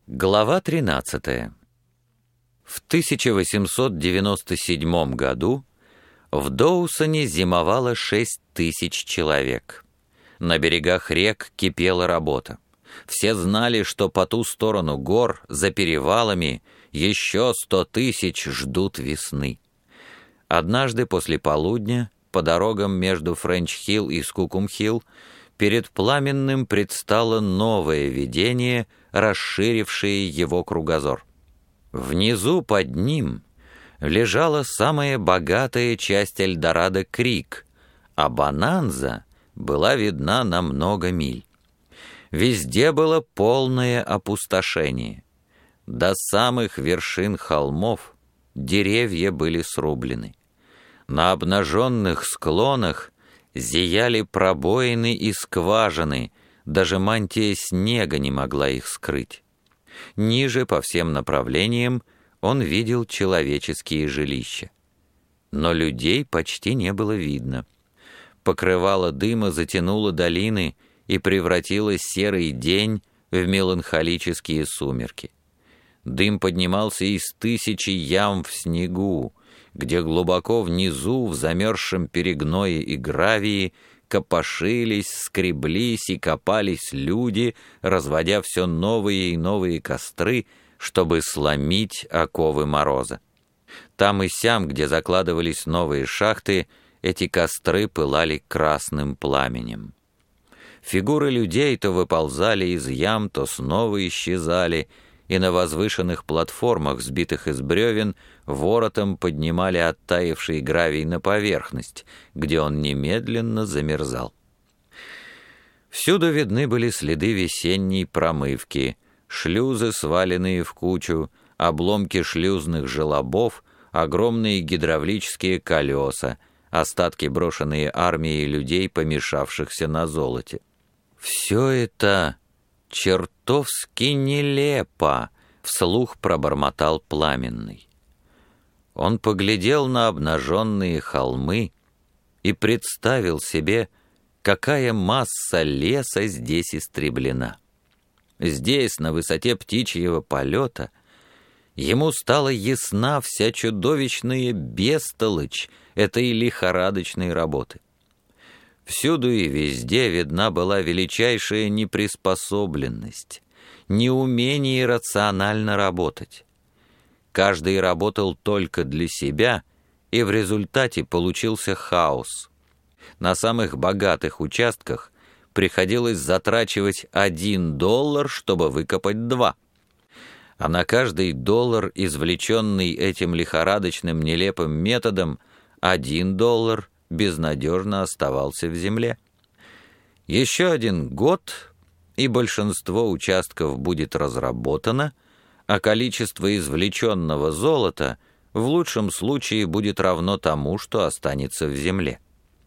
Глава 13. В 1897 году в Доусоне зимовало 6000 человек. На берегах рек кипела работа. Все знали, что по ту сторону гор, за перевалами, еще 100 000 ждут весны. Однажды после полудня по дорогам между Френч-Хилл и Скукум-Хилл перед Пламенным предстало новое видение, расширившее его кругозор. Внизу под ним лежала самая богатая часть Эльдорадо-Крик, а Бонанза была видна на много миль. Везде было полное опустошение. До самых вершин холмов деревья были срублены. На обнаженных склонах зияли пробоины и скважины, даже мантия снега не могла их скрыть. Ниже, по всем направлениям, он видел человеческие жилища. Но людей почти не было видно. Покрывало дыма затянуло долины и превратило серый день в меланхолические сумерки. Дым поднимался из 1000 ям в снегу, где глубоко внизу, в замерзшем перегное и гравии, копошились, скреблись и копались люди, разводя все новые и новые костры, чтобы сломить оковы мороза. Там и сям, где закладывались новые шахты, эти костры пылали красным пламенем. Фигуры людей то выползали из ям, то снова исчезали, и на возвышенных платформах, сбитых из бревен, воротом поднимали оттаивший гравий на поверхность, где он немедленно замерзал. Всюду видны были следы весенней промывки, шлюзы, сваленные в кучу, обломки шлюзных желобов, огромные гидравлические колеса, остатки брошенные армией людей, помешавшихся на золоте. Все это чертовски нелепо, вслух пробормотал Пламенный. Он поглядел на обнаженные холмы и представил себе, какая масса леса здесь истреблена. Здесь, на высоте птичьего полета, ему стала ясна вся чудовищная бестолочь этой лихорадочной работы. Всюду и везде видна была величайшая неприспособленность, неумение рационально работать. Каждый работал только для себя, и в результате получился хаос. На самых богатых участках приходилось затрачивать $1, чтобы выкопать 2. А на каждый $, извлеченный этим лихорадочным нелепым методом, $1 безнадежно оставался в земле. Еще 1 год, и большинство участков будет разработано, а количество извлеченного золота в лучшем случае будет равно тому, что останется в земле.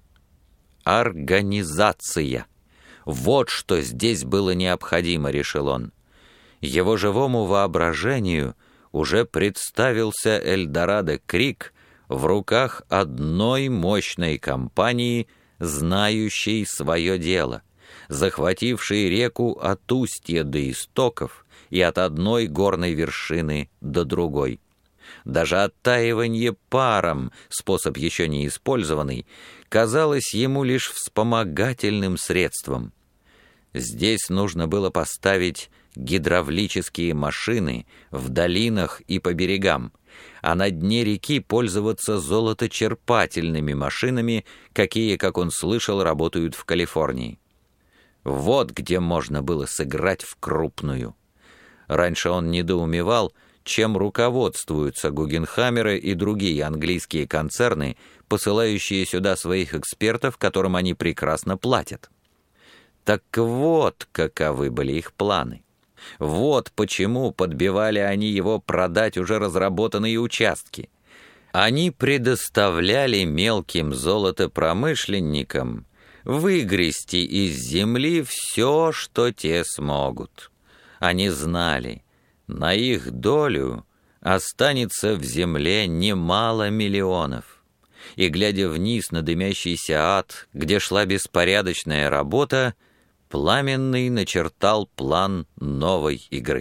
Организация. Вот что здесь было необходимо, решил он. Его живому воображению уже представился Эльдорадо-Крик в руках одной мощной компании, знающей свое дело, захватившей реку от устья до истоков и от одной горной вершины до другой. Даже оттаивание паром, способ еще не использованный, казалось ему лишь вспомогательным средством. Здесь нужно было поставить гидравлические машины в долинах и по берегам, а на дне реки пользоваться золоточерпательными машинами, какие, как он слышал, работают в Калифорнии. Вот где можно было сыграть в крупную. Раньше он недоумевал, чем руководствуются Гугенхаммеры и другие английские концерны, посылающие сюда своих экспертов, которым они прекрасно платят. Так вот, каковы были их планы. Вот почему подбивали они его продать уже разработанные участки. Они предоставляли мелким золотопромышленникам выгрести из земли все, что те смогут. Они знали, на их долю останется в земле немало миллионов. И, глядя вниз на дымящийся ад, где шла беспорядочная работа, Пламенный начертал план новой игры.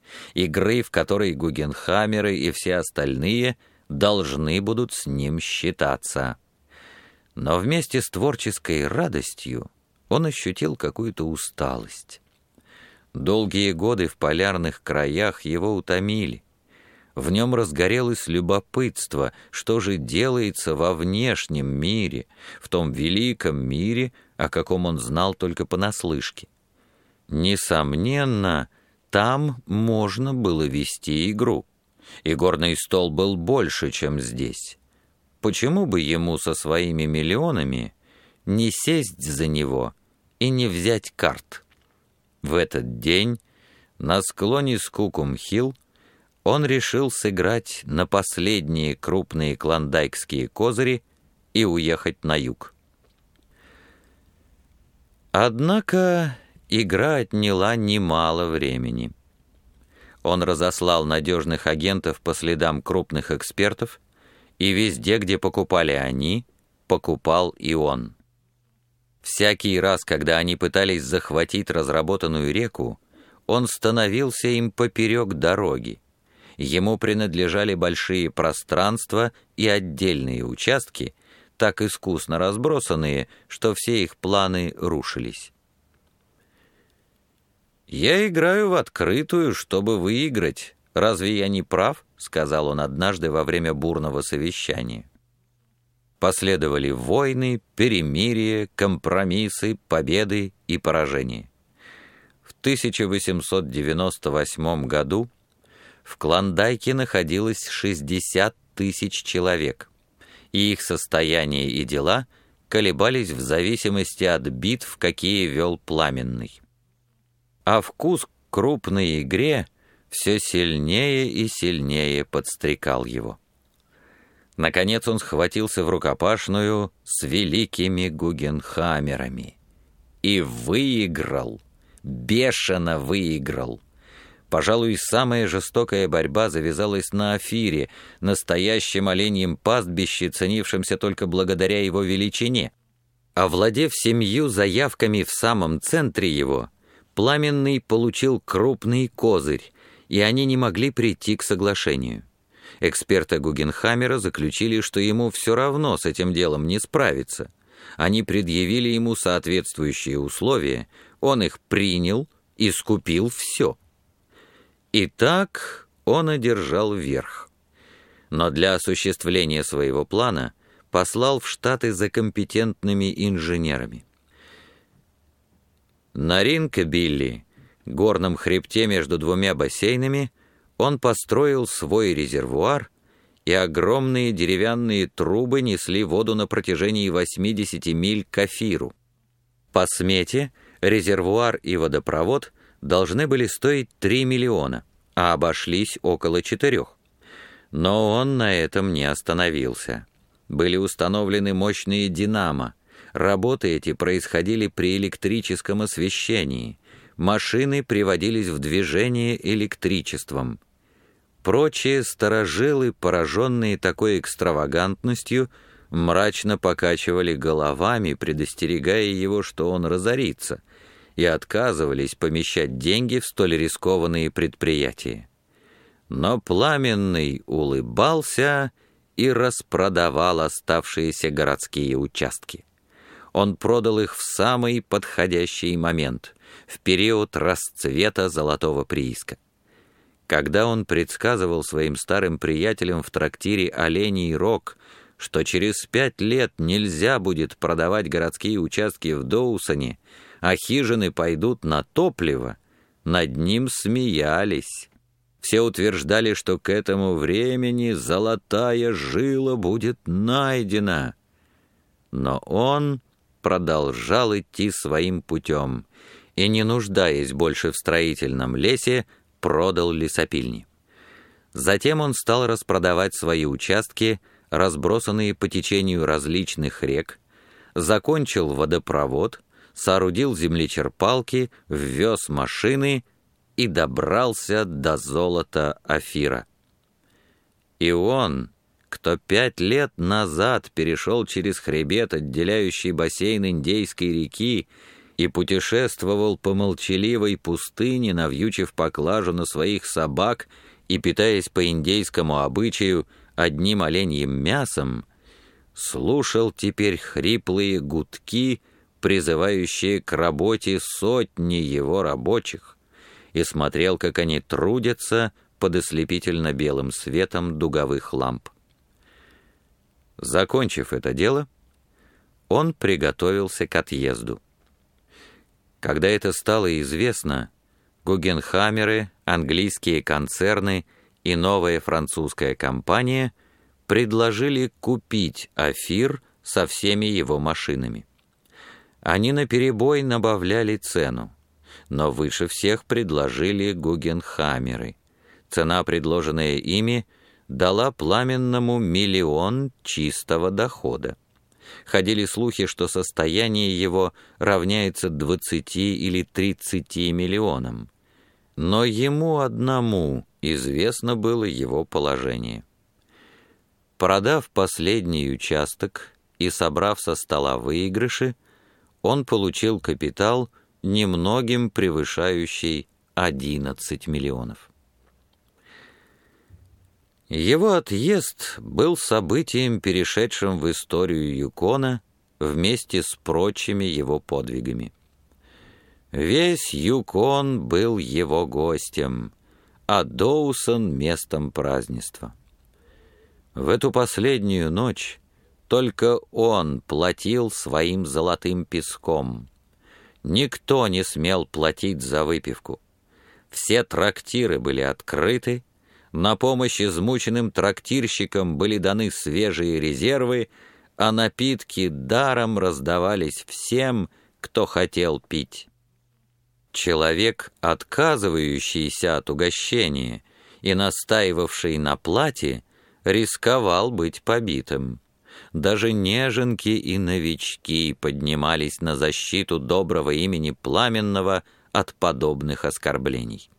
игры, в которой Гугенхаммеры и все остальные должны будут с ним считаться. Но вместе с творческой радостью он ощутил какую-то усталость. Долгие годы в полярных краях его утомили. В нем разгорелось любопытство, что же делается во внешнем мире, в том великом мире, о каком он знал только понаслышке. Несомненно, там можно было вести игру. Игорный стол был больше, чем здесь. Почему бы ему со своими миллионами не сесть за него и не взять карт? В этот день на склоне Скукум-Хилл он решил сыграть на последние крупные клондайкские козыри и уехать на юг. Однако игра отняла немало времени. Он разослал надежных агентов по следам крупных экспертов, и везде, где покупали они, покупал и он. Всякий раз, когда они пытались захватить разработанную реку, он становился им поперек дороги. Ему принадлежали большие пространства и отдельные участки, так искусно разбросанные, что все их планы рушились. «Я играю в открытую, чтобы выиграть. Разве я не прав?» — сказал он однажды во время бурного совещания. Последовали войны, перемирия, компромиссы, победы и поражения. В 1898 году в Клондайке находилось 60 тысяч человек, и их состояние и дела колебались в зависимости от битв, какие вел Пламенный. А вкус к крупной игре все сильнее и сильнее подстрекал его. Наконец он схватился в рукопашную с великими Гугенхаммерами и выиграл, бешено выиграл. Пожалуй, самая жестокая борьба завязалась на Офире, настоящем оленьем пастбище, ценившемся только благодаря его величине. Овладев 7 заявками в самом центре его, Пламенный получил крупный козырь, и они не могли прийти к соглашению. Эксперты Гугенхаммера заключили, что ему все равно с этим делом не справиться. Они предъявили ему соответствующие условия, он их принял и скупил все. И так он одержал верх. Но для осуществления своего плана послал в Штаты за компетентными инженерами. На Ринкобилли, горном хребте между 2 бассейнами, он построил свой резервуар, и огромные деревянные трубы несли воду на протяжении 80 миль к Офиру. По смете, резервуар и водопровод должны были стоить 3 миллиона, а обошлись около 4. Но он на этом не остановился. Были установлены мощные динамо. Работы эти происходили при электрическом освещении. Машины приводились в движение электричеством. Прочие старожилы, пораженные такой экстравагантностью, мрачно покачивали головами, предостерегая его, что он разорится, и отказывались помещать деньги в столь рискованные предприятия. Но Пламенный улыбался и распродавал оставшиеся городские участки. Он продал их в самый подходящий момент, в период расцвета золотого прииска. Когда он предсказывал своим старым приятелям в трактире «Оленей Рог», что через 5 лет нельзя будет продавать городские участки в Доусоне, а хижины пойдут на топливо, над ним смеялись. Все утверждали, что к этому времени золотая жила будет найдена. Но он продолжал идти своим путем и, не нуждаясь больше в строительном лесе, продал лесопильни. Затем он стал распродавать свои участки, разбросанные по течению различных рек, закончил водопровод, соорудил землечерпалки, ввез машины и добрался до золота Офира. И он, кто 5 лет назад перешел через хребет, отделяющий бассейн Индейской реки, и путешествовал по молчаливой пустыне, навьючив поклажу на своих собак и питаясь по индейскому обычаю одним оленьим мясом, слушал теперь хриплые гудки, призывающие к работе сотни его рабочих, и смотрел, как они трудятся под ослепительно-белым светом дуговых ламп. Закончив это дело, он приготовился к отъезду. Когда это стало известно, Гугенхаймеры, английские концерны и новая французская компания предложили купить Офир со всеми его машинами. Они наперебой набавляли цену, но выше всех предложили Гугенхаймеры. Цена, предложенная ими, дала Пламенному 1 миллион чистого дохода. Ходили слухи, что состояние его равняется 20 или 30 миллионам. Но ему одному известно было его положение. Продав последний участок и собрав со стола выигрыши, он получил капитал, немногим превышающий 11 миллионов. Его отъезд был событием, перешедшим в историю Юкона вместе с прочими его подвигами. Весь Юкон был его гостем, а Доусон — местом празднества. В эту последнюю ночь только он платил своим золотым песком. Никто не смел платить за выпивку. Все трактиры были открыты, на помощь измученным трактирщикам были даны свежие резервы, а напитки даром раздавались всем, кто хотел пить. Человек, отказывающийся от угощения и настаивавший на плате, рисковал быть побитым. Даже неженки и новички поднимались на защиту доброго имени Пламенного от подобных оскорблений.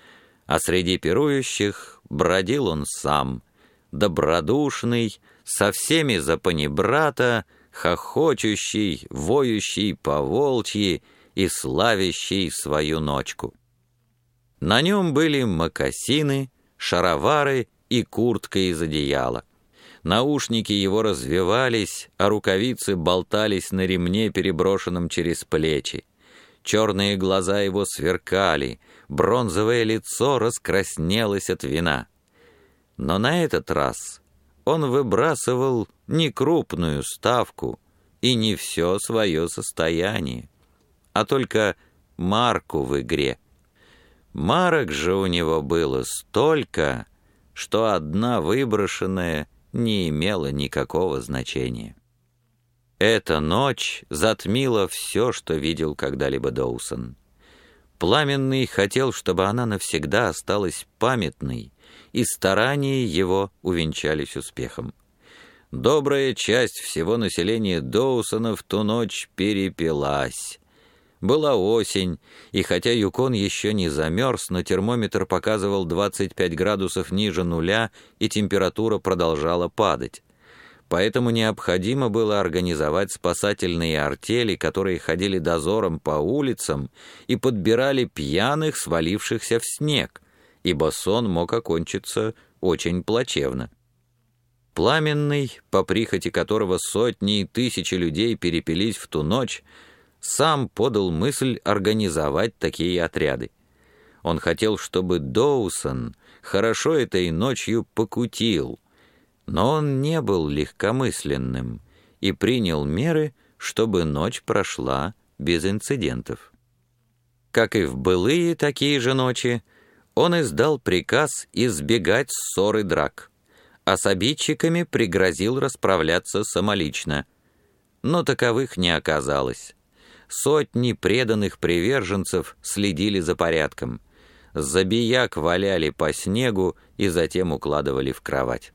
А среди пирующих бродил он сам, добродушный, со всеми за панибрата, хохочущий, воющий по-волчьи и славящий свою ночку. На нем были мокасины, шаровары и куртка из одеяла. Наушники его развевались, а рукавицы болтались на ремне, переброшенном через плечи. Черные глаза его сверкали, бронзовое лицо раскраснелось от вина. Но на этот раз он выбрасывал не крупную ставку и не все свое состояние, а только марку в игре. Марок же у него было столько, что одна выброшенная не имела никакого значения. Эта ночь затмила все, что видел когда-либо Доусон. Пламенный хотел, чтобы она навсегда осталась памятной, и старания его увенчались успехом. Добрая часть всего населения Доусона в ту ночь перепилась. Была осень, и хотя Юкон еще не замерз, но термометр показывал 25 градусов ниже нуля, и температура продолжала падать. Поэтому необходимо было организовать спасательные артели, которые ходили дозором по улицам и подбирали пьяных, свалившихся в снег, ибо сон мог окончиться очень плачевно. Пламенный, по прихоти которого сотни и тысячи людей перепились в ту ночь, сам подал мысль организовать такие отряды. Он хотел, чтобы Доусон хорошо этой ночью покутил, но он не был легкомысленным и принял меры, чтобы ночь прошла без инцидентов. Как и в былые такие же ночи, он издал приказ избегать ссор и драк, а с обидчиками пригрозил расправляться самолично. Но таковых не оказалось. Сотни преданных приверженцев следили за порядком. Забияк валяли по снегу и затем укладывали в кровать.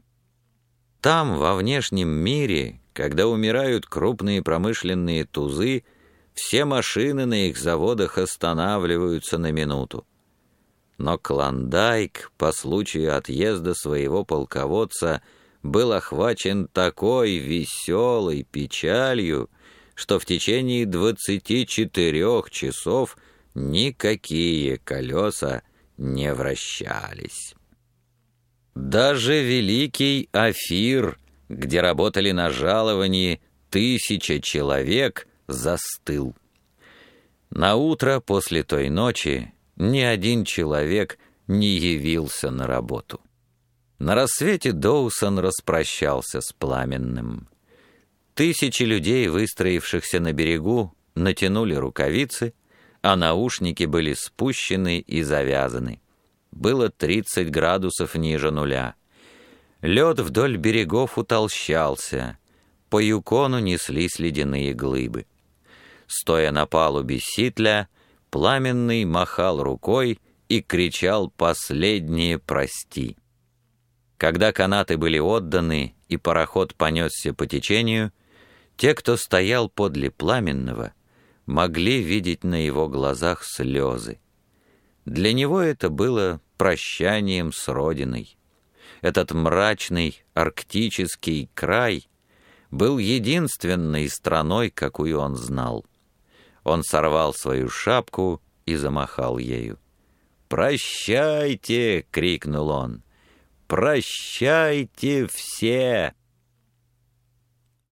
Там, во внешнем мире, когда умирают крупные промышленные тузы, все машины на их заводах останавливаются на минуту. Но Клондайк по случаю отъезда своего полководца был охвачен такой веселой печалью, что в течение 24 часов никакие колеса не вращались. Даже великий Офир, где работали на жаловании 1000 человек, застыл. Наутро после той ночи ни один человек не явился на работу. На рассвете Доусон распрощался с Пламенным. 1000 людей, выстроившихся на берегу, натянули рукавицы, а наушники были спущены и завязаны. Было 30 градусов ниже нуля. Лед вдоль берегов утолщался, по Юкону неслись ледяные глыбы. Стоя на палубе Ситля, Пламенный махал рукой и кричал «Последнее прости!». Когда канаты были отданы и пароход понесся по течению, те, кто стоял подле Пламенного, могли видеть на его глазах слезы. Для него это было прощанием с родиной. Этот мрачный арктический край был единственной страной, какую он знал. Он сорвал свою шапку и замахал ею. «Прощайте!» — крикнул он. «Прощайте все!»